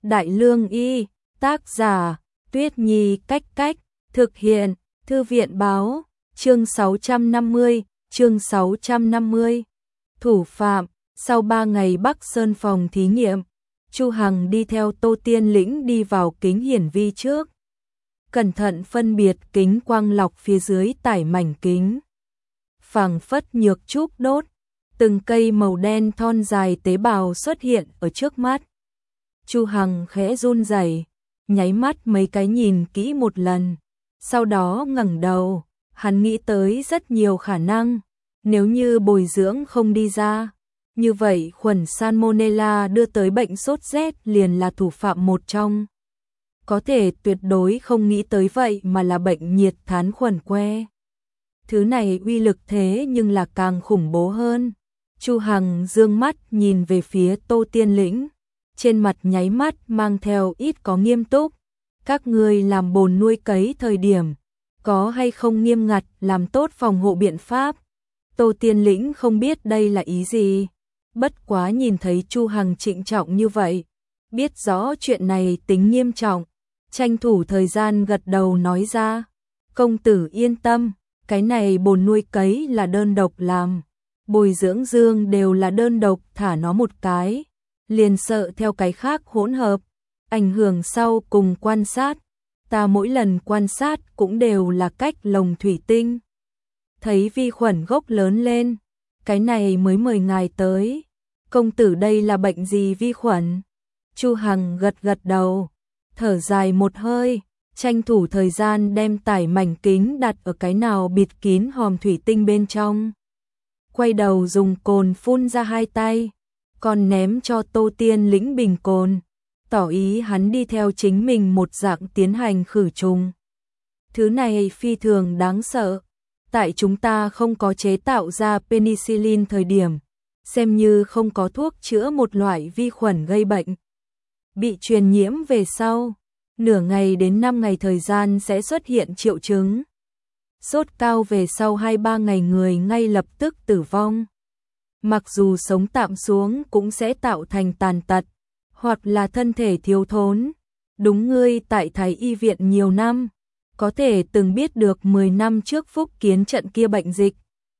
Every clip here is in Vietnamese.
Đại Lương Y, tác giả, Tuyết Nhi Cách Cách, thực hiện, Thư viện Báo, chương 650. Thủ phạm, sau 3 ngày Bắc Sơn phòng thí nghiệm, Chu Hằng đi theo Tô Tiên Lĩnh đi vào kính hiển vi trước. Cẩn thận phân biệt kính quang lọc phía dưới tải mảnh kính. Phảng phất nhược trúc đốt, từng cây màu đen thon dài tế bào xuất hiện ở trước mắt. Chu Hằng khẽ run rẩy, nháy mắt mấy cái nhìn kỹ một lần, sau đó ngẩng đầu, hắn nghĩ tới rất nhiều khả năng, nếu như bồi dưỡng không đi ra, như vậy khuẩn Salmonella đưa tới bệnh sốt rét liền là thủ phạm một trong. Có thể tuyệt đối không nghĩ tới vậy mà là bệnh nhiệt thán khuẩn que. Thứ này uy lực thế nhưng là càng khủng bố hơn. Chu Hằng dương mắt nhìn về phía Tô Tiên Lĩnh, trên mặt nháy mắt mang theo ít có nghiêm túc. Các ngươi làm bồn nuôi cấy thời điểm, có hay không nghiêm ngặt làm tốt phòng hộ biện pháp? Tô Tiên Lĩnh không biết đây là ý gì, bất quá nhìn thấy Chu Hằng trịnh trọng như vậy, biết rõ chuyện này tính nghiêm trọng, tranh thủ thời gian gật đầu nói ra, công tử yên tâm, cái này bồn nuôi cấy là đơn độc làm, bồi dưỡng dương đều là đơn độc thả nó một cái, liền sợ theo cái khác hỗn hợp, ảnh hưởng sau cùng quan sát, ta mỗi lần quan sát cũng đều là cách lồng thủy tinh. Thấy vi khuẩn gốc lớn lên, cái này mới mời ngài tới, công tử đây là bệnh gì vi khuẩn? Chu Hằng gật gật đầu, thở dài một hơi, tranh thủ thời gian đem tải mảnh kính đặt ở cái nào bịt kín hòm thủy tinh bên trong. Quay đầu dùng cồn phun ra 2 tay, còn ném cho Tô Tiên Lĩnh bình cồn, tỏ ý hắn đi theo chính mình một dạng tiến hành khử trùng. Thứ này phi thường đáng sợ, tại chúng ta không có chế tạo ra penicillin thời điểm, xem như không có thuốc chữa một loại vi khuẩn gây bệnh. Bị truyền nhiễm về sau, nửa ngày đến 5 ngày thời gian sẽ xuất hiện triệu chứng. Sốt cao về sau 2-3 ngày người ngay lập tức tử vong. Mặc dù sống tạm xuống cũng sẽ tạo thành tàn tật, hoặc là thân thể thiếu thốn. Đúng ngươi tại Thái Y viện nhiều năm, có thể từng biết được 10 năm trước Phúc Kiến trận kia bệnh dịch.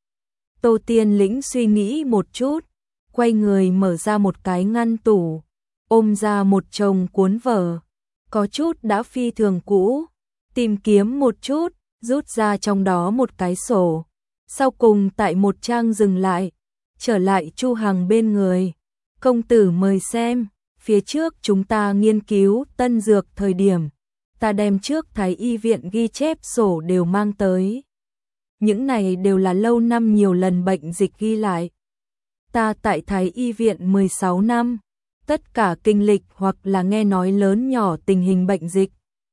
Tô Tiên Lĩnh suy nghĩ một chút, quay người mở ra một cái ngăn tủ, ôm ra một chồng cuốn vở, có chút đã phi thường cũ, tìm kiếm một chút, rút ra trong đó một cái sổ, sau cùng tại một trang dừng lại, trở lại Chu Hằng bên người. Công tử mời xem, phía trước chúng ta nghiên cứu tân dược thời điểm, ta đem trước Thái Y viện ghi chép sổ đều mang tới. Những này đều là lâu năm nhiều lần bệnh dịch ghi lại. Ta tại Thái Y viện 16 năm, tất cả kinh lịch hoặc là nghe nói lớn nhỏ tình hình bệnh dịch,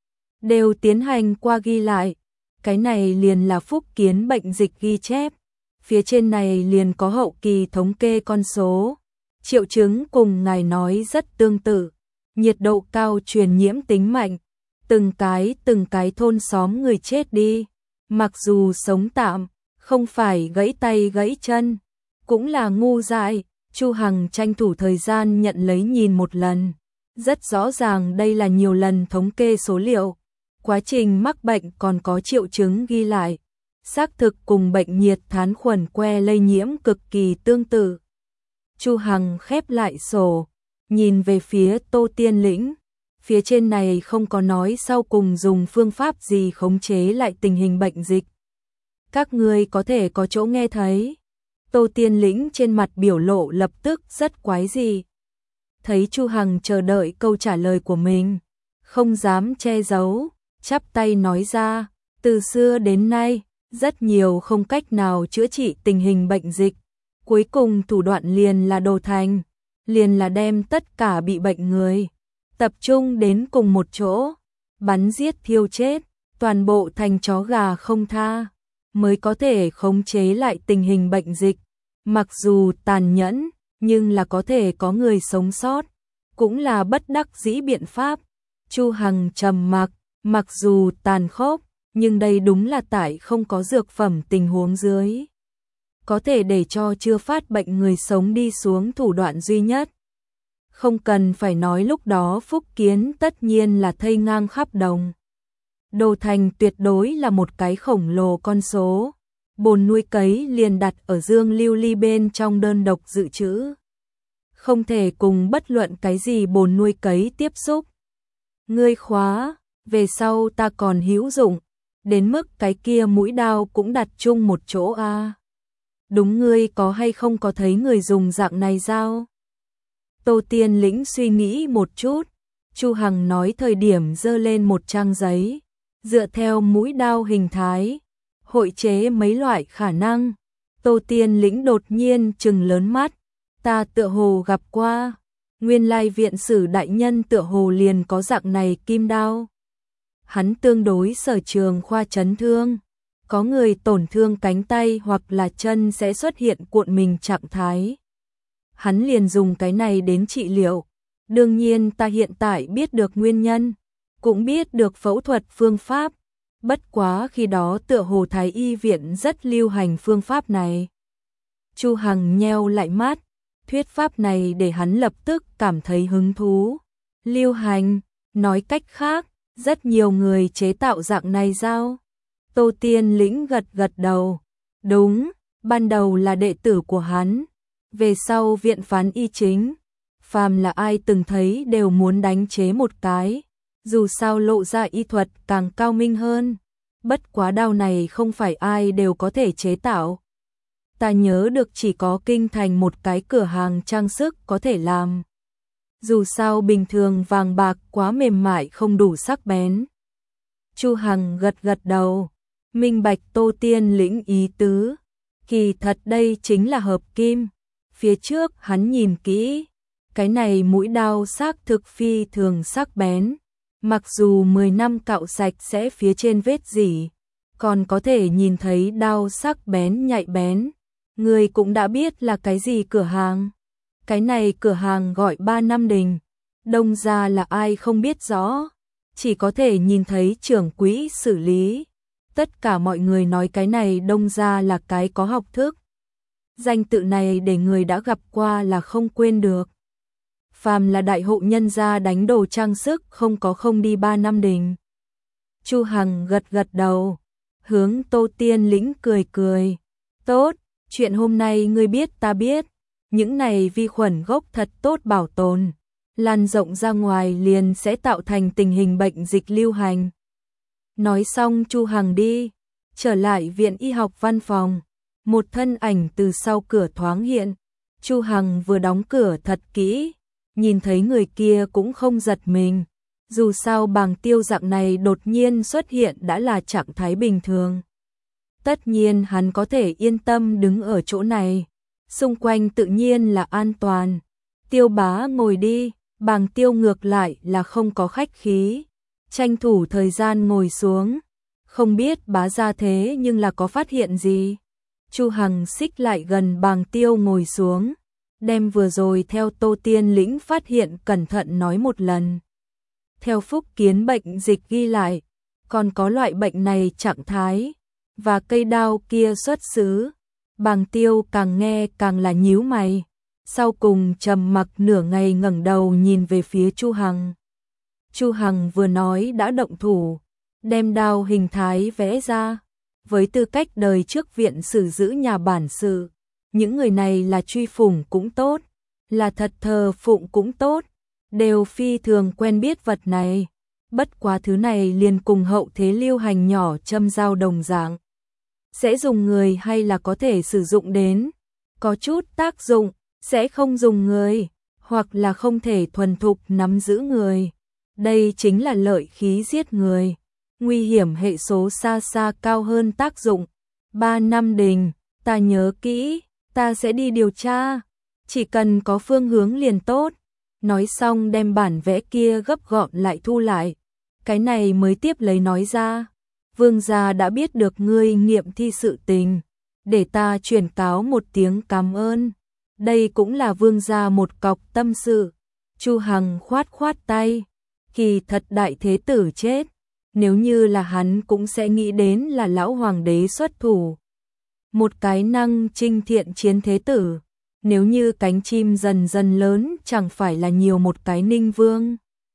đều tiến hành qua ghi lại. Cái này liền là Phúc Kiến bệnh dịch ghi chép, phía trên này liền có hậu kỳ thống kê con số. Triệu chứng cùng ngài nói rất tương tự, nhiệt độ cao truyền nhiễm tính mạnh, từng cái thôn xóm người chết đi, mặc dù sống tạm, không phải gãy tay gãy chân, cũng là ngu dại. Chu Hằng tranh thủ thời gian nhận lấy nhìn một lần, rất rõ ràng đây là nhiều lần thống kê số liệu, quá trình mắc bệnh còn có triệu chứng ghi lại, xác thực cùng bệnh nhiệt thán khuẩn que lây nhiễm cực kỳ tương tự. Chu Hằng khép lại sổ, nhìn về phía Tô Tiên Lĩnh, phía trên này không có nói sau cùng dùng phương pháp gì khống chế lại tình hình bệnh dịch. Các ngươi có thể có chỗ nghe thấy. Tô Tiên Lĩnh trên mặt biểu lộ lập tức rất quái dị. Thấy Chu Hằng chờ đợi câu trả lời của mình, không dám che giấu, chắp tay nói ra, từ xưa đến nay, rất nhiều không cách nào chữa trị tình hình bệnh dịch. Cuối cùng thủ đoạn liền là đồ thành, liền là đem tất cả bị bệnh người, tập trung đến cùng một chỗ, bắn giết thiêu chết, toàn bộ thành chó gà không tha, mới có thể khống chế lại tình hình bệnh dịch. Mặc dù tàn nhẫn, nhưng là có thể có người sống sót, cũng là bất đắc dĩ biện pháp. Chu Hằng trầm mặc, mặc dù tàn khốc, nhưng đây đúng là tại không có dược phẩm tình huống dưới, có thể để cho chưa phát bệnh người sống đi xuống thủ đoạn duy nhất. Không cần phải nói lúc đó Phúc Kiến tất nhiên là thây ngang khắp đồng. Đồ Thành tuyệt đối là một cái khổng lồ con số. Bồn nuôi cấy liền đặt ở dương lưu ly bên trong đơn độc dự trữ. Không thể cùng bất luận cái gì bồn nuôi cấy tiếp xúc. Ngươi khóa, về sau ta còn hữu dụng, đến mức cái kia mũi đao cũng đặt chung một chỗ a. Đúng, ngươi có hay không có thấy người dùng dạng này dao? Tô Tiên Lĩnh suy nghĩ một chút, Chu Hằng nói thời điểm giơ lên một trang giấy, dựa theo mũi đao hình thái, hội chế mấy loại khả năng. Tô Tiên Lĩnh đột nhiên trừng lớn mắt, ta tựa hồ gặp qua, nguyên lai viện sử đại nhân tựa hồ liền có dạng này kim đao. Hắn tương đối sở trường khoa chấn thương, có người tổn thương cánh tay hoặc là chân sẽ xuất hiện cuộn mình trạng thái. Hắn liền dùng cái này đến trị liệu. Đương nhiên ta hiện tại biết được nguyên nhân, cũng biết được phẫu thuật phương pháp, bất quá khi đó tựa hồ Thái y viện rất lưu hành phương pháp này. Chu Hằng nheo lại mắt, thuyết pháp này để hắn lập tức cảm thấy hứng thú. Lưu hành, nói cách khác, rất nhiều người chế tạo dạng này sao? Tô Tiên Lĩnh gật gật đầu. Đúng, ban đầu là đệ tử của hắn, về sau viện phán y chính, phàm là ai từng thấy đều muốn đánh chế một cái, dù sao lộ ra y thuật càng cao minh hơn. Bất quá đao này không phải ai đều có thể chế tạo. Ta nhớ được chỉ có kinh thành một cái cửa hàng trang sức có thể làm. Dù sao bình thường vàng bạc quá mềm mại không đủ sắc bén. Chu Hằng gật gật đầu, minh bạch Tô Tiên Lĩnh ý tứ. Kỳ thật đây chính là hợp kim. Phía trước hắn nhìn kỹ, cái này mũi đao xác thực phi thường sắc bén. Mặc dù 10 năm cạo sạch sẽ phía trên vết rỉ, còn có thể nhìn thấy đao sắc bén nhạy bén. Người cũng đã biết là cái gì cửa hàng. Cái này cửa hàng gọi 3 Năm Đình. Đông gia là ai không biết rõ, chỉ có thể nhìn thấy trưởng quỹ xử lý. Tất cả mọi người nói cái này Đông gia là cái có học thức. Danh tự này để người đã gặp qua là không quên được. Phàm là đại hộ nhân gia đánh đồ trang sức không có không đi 3 Năm Đình. Chu Hằng gật gật đầu, hướng Tô Tiên Lĩnh cười cười. Tốt, chuyện hôm nay ngươi biết ta biết. Những này vi khuẩn gốc thật tốt bảo tồn, lan rộng ra ngoài liền sẽ tạo thành tình hình bệnh dịch lưu hành. Nói xong Chu Hằng đi, trở lại viện y học văn phòng. Một thân ảnh từ sau cửa thoáng hiện. Chu Hằng vừa đóng cửa thật kỹ, nhìn thấy người kia cũng không giật mình. Dù sao Bàng Tiêu dạng này đột nhiên xuất hiện đã là trạng thái bình thường. Tất nhiên hắn có thể yên tâm đứng ở chỗ này. Xung quanh tự nhiên là an toàn. Tiêu bá ngồi đi. Bàng Tiêu ngược lại là không có khách khí, tranh thủ thời gian ngồi xuống. Không biết bá gia thế nhưng là có phát hiện gì? Chu Hằng xích lại gần Bàng Tiêu ngồi xuống, đem vừa rồi theo Tô Tiên Lĩnh phát hiện cẩn thận nói một lần. Theo Phúc Kiến bệnh dịch ghi lại, còn có loại bệnh này trạng thái và cây đao kia xuất xứ. Bàng Tiêu càng nghe càng là nhíu mày, sau cùng trầm mặc nửa ngày ngẩng đầu nhìn về phía Chu Hằng. Chu Hằng vừa nói đã động thủ, đem đao hình thái vẽ ra. Với tư cách đời trước viện sử giữ nhà bản sự, những người này là truy phủng cũng tốt, là thật thờ phụng cũng tốt, đều phi thường quen biết vật này. Bất quá thứ này liền cùng hậu thế lưu hành nhỏ châm dao đồng dạng. Sẽ dùng người hay là có thể sử dụng đến, có chút tác dụng, sẽ không dùng người, hoặc là không thể thuần thục nắm giữ người. Đây chính là lợi khí giết người. Nguy hiểm hệ số xa xa cao hơn tác dụng. 3 Năm Đình, ta nhớ kỹ, ta sẽ đi điều tra, chỉ cần có phương hướng liền tốt. Nói xong đem bản vẽ kia gấp gọn lại thu lại. Cái này mới tiếp lấy nói ra. Vương gia đã biết được ngươi nghiệm thi sự tình, để ta truyền cáo một tiếng cảm ơn. Đây cũng là vương gia một cọc tâm sự. Chu Hằng khoát khoát tay, kỳ thật đại thế tử chết, nếu như là hắn cũng sẽ nghĩ đến là lão hoàng đế xuất thủ. Một cái năng trinh thiện chiến thế tử, Nếu như cánh chim dần dần lớn chẳng phải là nhiều một cái Ninh Vương.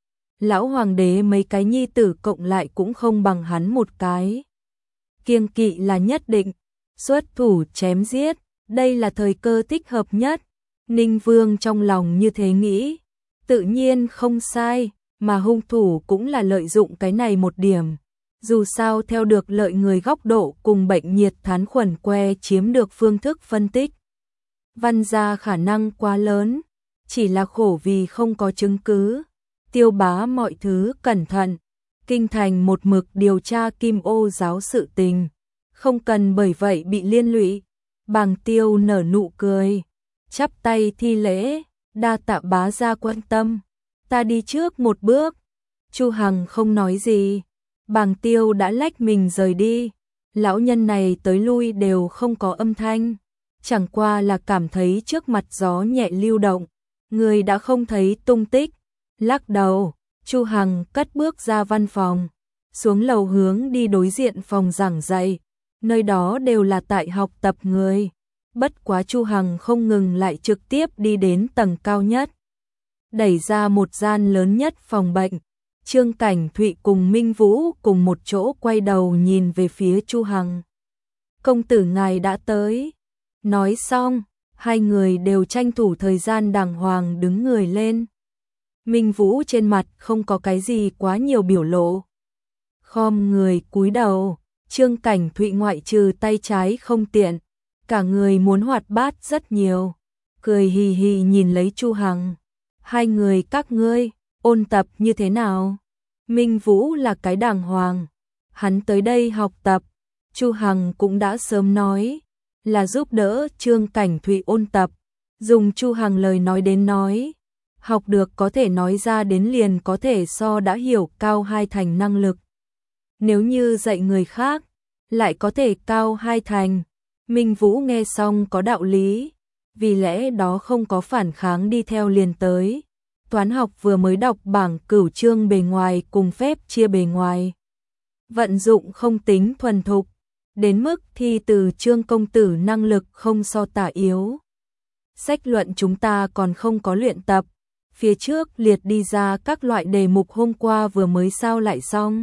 Lão hoàng đế mấy cái nhi tử cộng lại cũng không bằng hắn một cái. Kiêng kỵ là nhất định, xuất thủ chém giết, đây là thời cơ thích hợp nhất. Ninh Vương trong lòng như thế nghĩ, tự nhiên không sai, mà hung thủ cũng là lợi dụng cái này một điểm. Dù sao theo được lợi người góc độ cùng bệnh nhiệt thán khuẩn que chiếm được phương thức phân tích. Văn ra khả năng quá lớn, chỉ là khổ vì không có chứng cứ. Tiêu Bá mọi thứ cẩn thận, kinh thành một mực điều tra Kim Ô giáo sự tình, không cần bởi vậy bị liên lụy. Bàng Tiêu nở nụ cười, chắp tay thi lễ, đa tạ bá gia quan tâm, ta đi trước một bước. Chu Hằng không nói gì, Bàng Tiêu đã lách mình rời đi. Lão nhân này tới lui đều không có âm thanh, chẳng qua là cảm thấy trước mặt gió nhẹ lưu động, người đã không thấy tung tích. Lắc đầu, Chu Hằng cất bước ra văn phòng, xuống lầu hướng đi đối diện phòng giảng dạy, nơi đó đều là tại học tập người. Bất quá Chu Hằng không ngừng lại trực tiếp đi đến tầng cao nhất, đẩy ra một gian lớn nhất phòng bệnh. Trương Cảnh Thụy cùng Minh Vũ cùng một chỗ quay đầu nhìn về phía Chu Hằng. Công tử ngài đã tới. Nói xong, hai người đều tranh thủ thời gian đàng hoàng đứng người lên. Minh Vũ trên mặt không có cái gì quá nhiều biểu lộ, khom người cúi đầu. Trương Cảnh Thụy ngoại trừ tay trái không tiện, cả người muốn hoạt bát rất nhiều, cười hì hì nhìn lấy Chu Hằng. Hai người các ngươi ôn tập như thế nào? Minh Vũ là cái đàng hoàng, hắn tới đây học tập. Chu Hằng cũng đã sớm nói là giúp đỡ Trương Cảnh Thụy ôn tập. Dùng Chu Hằng lời nói đến nói, học được có thể nói ra đến liền có thể so đã hiểu cao 2 thành năng lực. Nếu như dạy người khác, lại có thể cao 2 thành. Minh Vũ nghe xong có đạo lý, vì lẽ đó không có phản kháng đi theo liền tới. Toán học vừa mới đọc bảng cửu chương bề ngoài cùng phép chia bề ngoài, vận dụng không tính thuần thục, đến mức thi từ Trương công tử năng lực không so tả yếu. Sách luận chúng ta còn không có luyện tập, phía trước liệt đi ra các loại đề mục hôm qua vừa mới sao lại xong.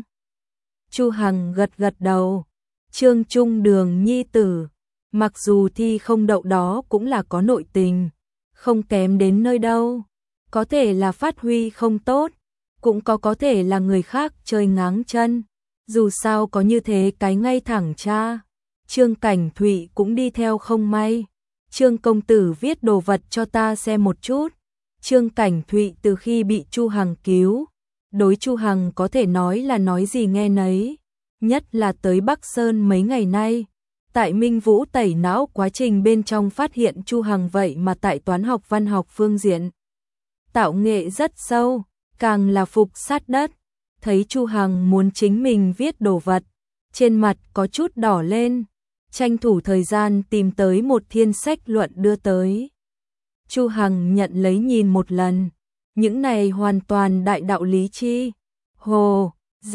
Chu Hằng gật gật đầu. Trương Trung Đường nhi tử, mặc dù thi không đậu đó cũng là có nội tình, không kém đến nơi đâu. Có thể là phát huy không tốt, cũng có thể là người khác chơi ngáng chân. Dù sao có như thế cái ngay thẳng cha. Trương Cảnh Thụy cũng đi theo không may. Trương công tử viết đồ vật cho ta xem một chút. Trương Cảnh Thụy từ khi bị Chu Hằng cứu, đối Chu Hằng có thể nói là nói gì nghe nấy. Nhất là tới Bắc Sơn mấy ngày nay, tại Minh Vũ tẩy não quá trình bên trong phát hiện Chu Hằng vậy mà tại toán học văn học phương diện tạo nghệ rất sâu, càng là phục sát đất. Thấy Chu Hằng muốn chính mình viết đồ vật, trên mặt có chút đỏ lên, tranh thủ thời gian tìm tới một thiên sách luận đưa tới. Chu Hằng nhận lấy nhìn một lần, những này hoàn toàn đại đạo lý chi. Hồ,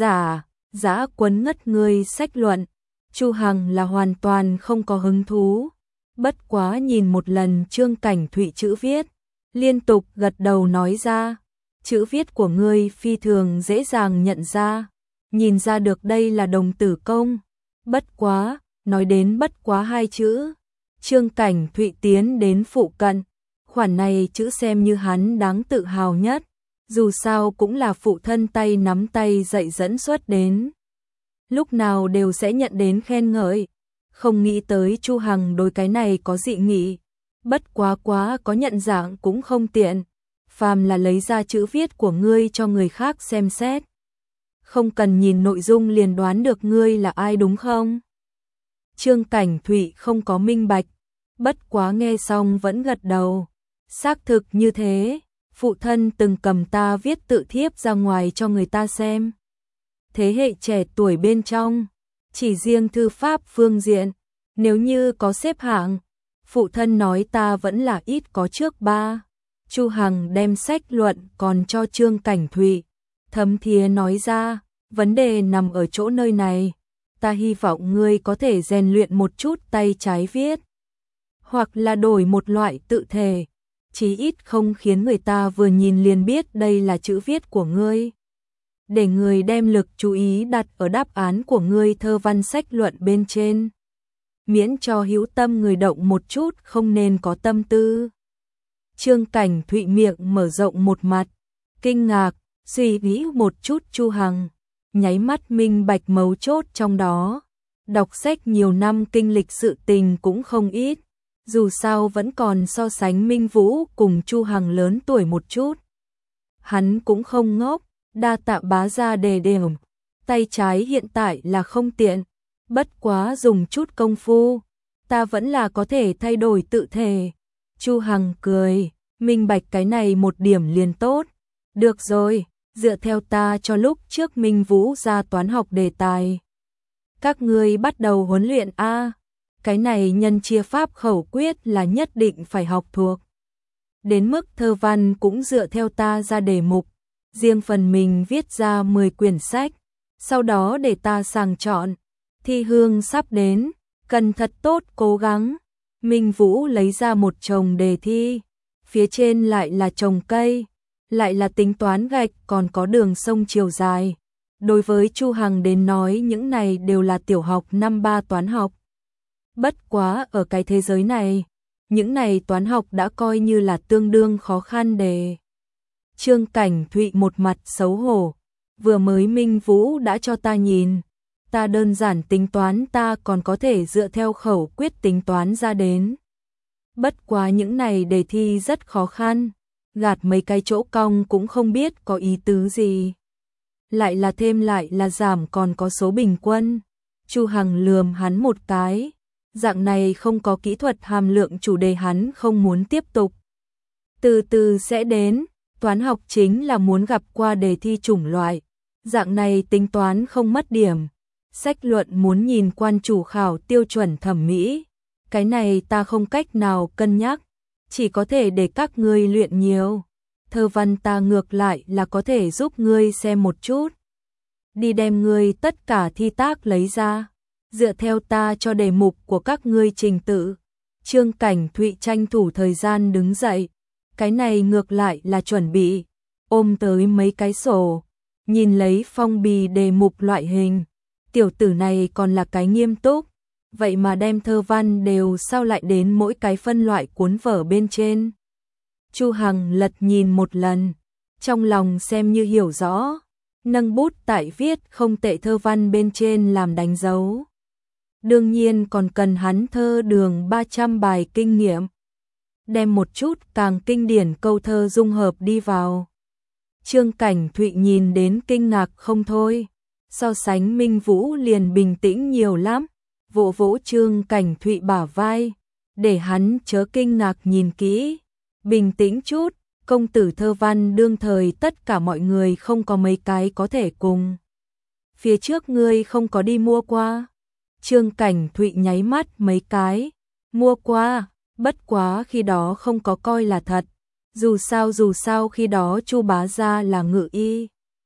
giả quấn ngất người sách luận, Chu Hằng là hoàn toàn không có hứng thú. Bất quá nhìn một lần Trương Cảnh Thụy chữ viết, liên tục gật đầu nói ra, chữ viết của ngươi phi thường dễ dàng nhận ra, nhìn ra được đây là đồng tử công. Bất quá, nói đến bất quá 2 chữ, Trương Cảnh Thụy tiến đến phụ cận, khoản này chữ xem như hắn đáng tự hào nhất, dù sao cũng là phụ thân tay nắm tay dạy dẫn xuất đến. Lúc nào đều sẽ nhận đến khen ngợi, không nghĩ tới Chu Hằng đối cái này có dị nghị. Bất quá có nhận dạng cũng không tiện, phàm là lấy ra chữ viết của ngươi cho người khác xem xét, không cần nhìn nội dung liền đoán được ngươi là ai đúng không? Trương Cảnh Thụy không có minh bạch, bất quá nghe xong vẫn gật đầu. Xác thực như thế, phụ thân từng cầm ta viết tự thiếp ra ngoài cho người ta xem. Thế hệ trẻ tuổi bên trong, chỉ riêng thư pháp phương diện, nếu như có xếp hạng, phụ thân nói ta vẫn là ít có trước 3. Chu Hằng đem sách luận còn cho Trương Cảnh Thụy, thấm thía nói ra, vấn đề nằm ở chỗ nơi này, ta hy vọng ngươi có thể rèn luyện một chút tay trái viết. hoặc là đổi một loại tự thể, chí ít không khiến người ta vừa nhìn liền biết đây là chữ viết của ngươi. Để người đem lực chú ý đặt ở đáp án của ngươi thơ văn sách luận bên trên. Miễn cho hữu tâm người động một chút, không nên có tâm tư. Trương Cảnh Thụy miệng mở rộng một mặt, kinh ngạc, suy nghĩ một chút Chu Hằng, nháy mắt minh bạch mấu chốt trong đó. Đọc sách nhiều năm kinh lịch sự tình cũng không ít, dù sao vẫn còn so sánh Minh Vũ cùng Chu Hằng lớn tuổi một chút. Hắn cũng không ngốc, đa tạ bá gia đề điểm, tay trái hiện tại là không tiện, bất quá dùng chút công phu, ta vẫn là có thể thay đổi tự thể. Chu Hằng cười, minh bạch cái này một điểm liền tốt. Được rồi, dựa theo ta cho lúc trước Minh Vũ ra toán học đề tài. Các ngươi bắt đầu huấn luyện a. Cái này nhân chia pháp khẩu quyết là nhất định phải học thuộc. Đến mức thơ văn cũng dựa theo ta ra đề mục, riêng phần mình viết ra 10 quyển sách, sau đó để ta sàng chọn. Thi hương sắp đến, cần thật tốt cố gắng. Minh Vũ lấy ra một chồng đề thi, phía trên lại là trồng cây, lại là tính toán gạch, còn có đường sông chiều dài. Đối với Chu Hằng đến nói những này đều là tiểu học năm 3 toán học. Bất quá ở cái thế giới này, những này toán học đã coi như là tương đương khó khăn đề. Trương Cảnh Thụy một mặt xấu hổ, vừa mới Minh Vũ đã cho ta nhìn, ta đơn giản tính toán ta còn có thể dựa theo khẩu quyết tính toán ra đến. Bất quá những này đề thi rất khó khăn, gạt mấy cái chỗ cong cũng không biết có ý tứ gì. Lại là thêm lại là giảm còn có số bình quân. Chu Hằng lườm hắn một cái, dạng này không có kỹ thuật hàm lượng chủ đề hắn không muốn tiếp tục. Từ từ sẽ đến, toán học chính là muốn gặp qua đề thi chủng loại, dạng này tính toán không mất điểm. Sách luận muốn nhìn quan chủ khảo tiêu chuẩn thẩm mỹ, cái này ta không cách nào cân nhắc, chỉ có thể để các ngươi luyện nhiều. Thơ văn ta ngược lại là có thể giúp ngươi xem một chút. Đi đem ngươi tất cả thi tác lấy ra, dựa theo ta cho đề mục của các ngươi trình tự. Trương Cảnh Thụy tranh thủ thời gian đứng dậy, cái này ngược lại là chuẩn bị, ôm tới mấy cái sổ, nhìn lấy phong bì đề mục loại hình. Tiểu tử này còn là cái nghiêm túc, vậy mà đem thơ văn đều sao lại đến mỗi cái phân loại cuốn vở bên trên. Chu Hằng lật nhìn một lần, trong lòng xem như hiểu rõ, nâng bút tại viết không tệ thơ văn bên trên làm đánh dấu. Đương nhiên còn cần hắn thơ đường 300 bài kinh nghiệm, đem một chút càng kinh điển câu thơ dung hợp đi vào. Trương Cảnh Thụy nhìn đến kinh ngạc không thôi, so sánh Minh Vũ liền bình tĩnh nhiều lắm, vỗ vỗ Trương Cảnh Thụy bả vai, để hắn chớ kinh ngạc nhìn kỹ, bình tĩnh chút, công tử thơ văn đương thời tất cả mọi người không có mấy cái có thể cùng. Phía trước ngươi không có đi mua qua. Trương Cảnh Thụy nháy mắt mấy cái, mua qua, bất quá khi đó không có coi là thật, dù sao khi đó Chu bá gia là ngự y.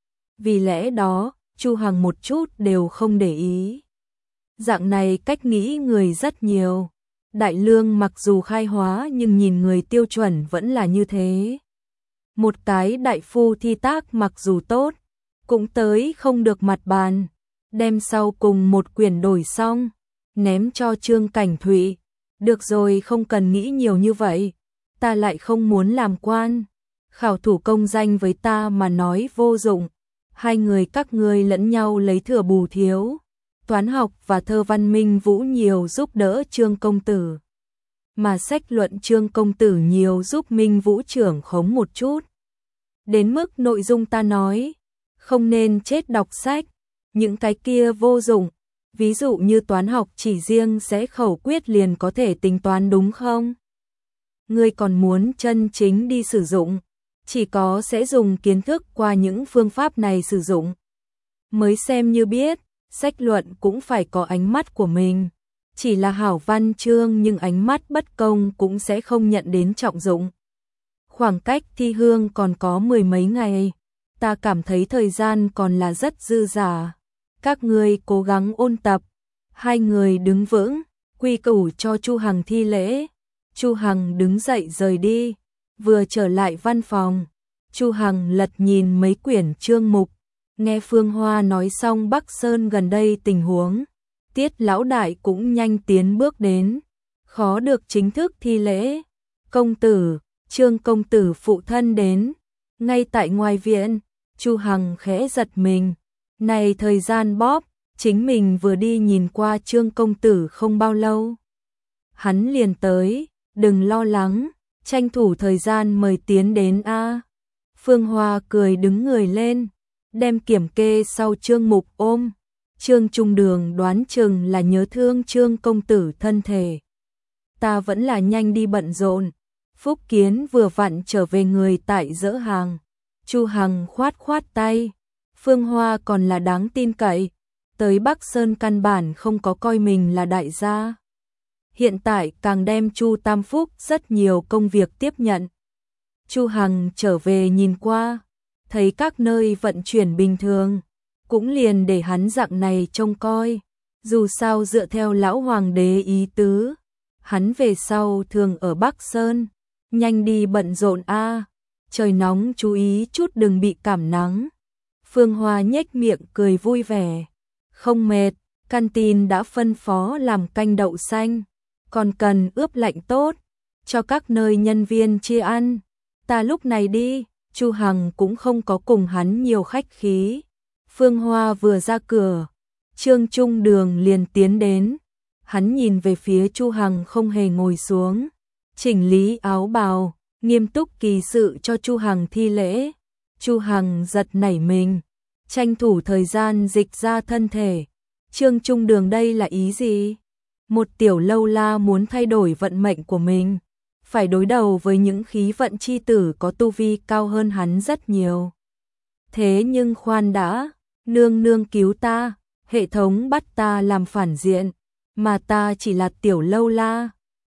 Vì lẽ đó, Chu Hằng một chút đều không để ý. Dạng này cách nghĩ người rất nhiều. Đại lương mặc dù khai hóa nhưng nhìn người tiêu chuẩn vẫn là như thế. Một cái đại phu thi tác mặc dù tốt, cũng tới không được mặt bàn. Đem sau cùng một quyển đổi xong, ném cho Trương Cảnh Thụy. Được rồi, không cần nghĩ nhiều như vậy, ta lại không muốn làm quan. Khảo thủ công danh với ta mà nói vô dụng. Hai người các ngươi lẫn nhau lấy thừa bù thiếu. Toán học và thơ văn Minh Vũ nhiều giúp đỡ Trương công tử, mà sách luận Trương công tử nhiều giúp Minh Vũ trưởng khống một chút. Đến mức nội dung ta nói, không nên chết đọc sách, những cái kia vô dụng. Ví dụ như toán học chỉ riêng sẽ khẩu quyết liền có thể tính toán đúng không? Ngươi còn muốn chân chính đi sử dụng, chỉ có sẽ dùng kiến thức qua những phương pháp này sử dụng, mới xem như biết. Sách luận cũng phải có ánh mắt của mình, chỉ là hảo văn chương nhưng ánh mắt bất công cũng sẽ không nhận đến trọng dụng. Khoảng cách thi hương còn có 10 mấy ngày, ta cảm thấy thời gian còn là rất dư dả. Các ngươi cố gắng ôn tập. Hai người đứng vững, quy củ cho Chu Hằng thi lễ, Chu Hằng đứng dậy rời đi, vừa trở lại văn phòng, Chu Hằng lật nhìn mấy quyển chương mục, nghe Phương Hoa nói xong Bắc Sơn gần đây tình huống, Tiết lão đại cũng nhanh tiến bước đến, khó được chính thức thi lễ. Công tử, Trương công tử phụ thân đến, ngay tại ngoài viện, Chu Hằng khẽ giật mình, này thời gian bóp, chính mình vừa đi nhìn qua Trương công tử không bao lâu. Hắn liền tới, đừng lo lắng, tranh thủ thời gian mời tiến đến a. Phương Hoa cười đứng người lên, đem kiểm kê sau Trương mục ôm. Trương Trung Đường đoán chừng là nhớ thương Trương công tử thân thể. Ta vẫn là nhanh đi bận rộn. Phúc Kiến vừa vặn trở về người tại dỡ hàng. Chu Hằng khoát khoát tay. Phương Hoa còn là đáng tin cậy. Tới Bắc Sơn căn bản không có coi mình là đại gia. Hiện tại càng đem Chu Tam Phúc rất nhiều công việc tiếp nhận. Chu Hằng trở về nhìn qua, thấy các nơi vận chuyển bình thường, cũng liền để hắn dạng này trông coi. Dù sao dựa theo lão hoàng đế ý tứ, hắn về sau thường ở Bắc Sơn, nhanh đi bận rộn a, trời nóng chú ý chút đừng bị cảm nắng. Phương Hoa nhếch miệng cười vui vẻ, không mệt, canteen đã phân phó làm canh đậu xanh, còn cần ướp lạnh tốt, cho các nơi nhân viên chia ăn. Ta lúc này đi, Chu Hằng cũng không có cùng hắn nhiều khách khí. Phương Hoa vừa ra cửa, Trương Trung Đường liền tiến đến. Hắn nhìn về phía Chu Hằng không hề ngồi xuống, chỉnh lý áo bào, nghiêm túc kỳ sự cho Chu Hằng thi lễ. Chu Hằng giật nảy mình, tranh thủ thời gian dịch ra thân thể. Trương Trung Đường đây là ý gì? Một tiểu lâu la muốn thay đổi vận mệnh của mình, phải đối đầu với những khí vận chi tử có tu vi cao hơn hắn rất nhiều. Thế nhưng khoan đã, nương nương cứu ta, hệ thống bắt ta làm phản diện, mà ta chỉ là tiểu lâu la,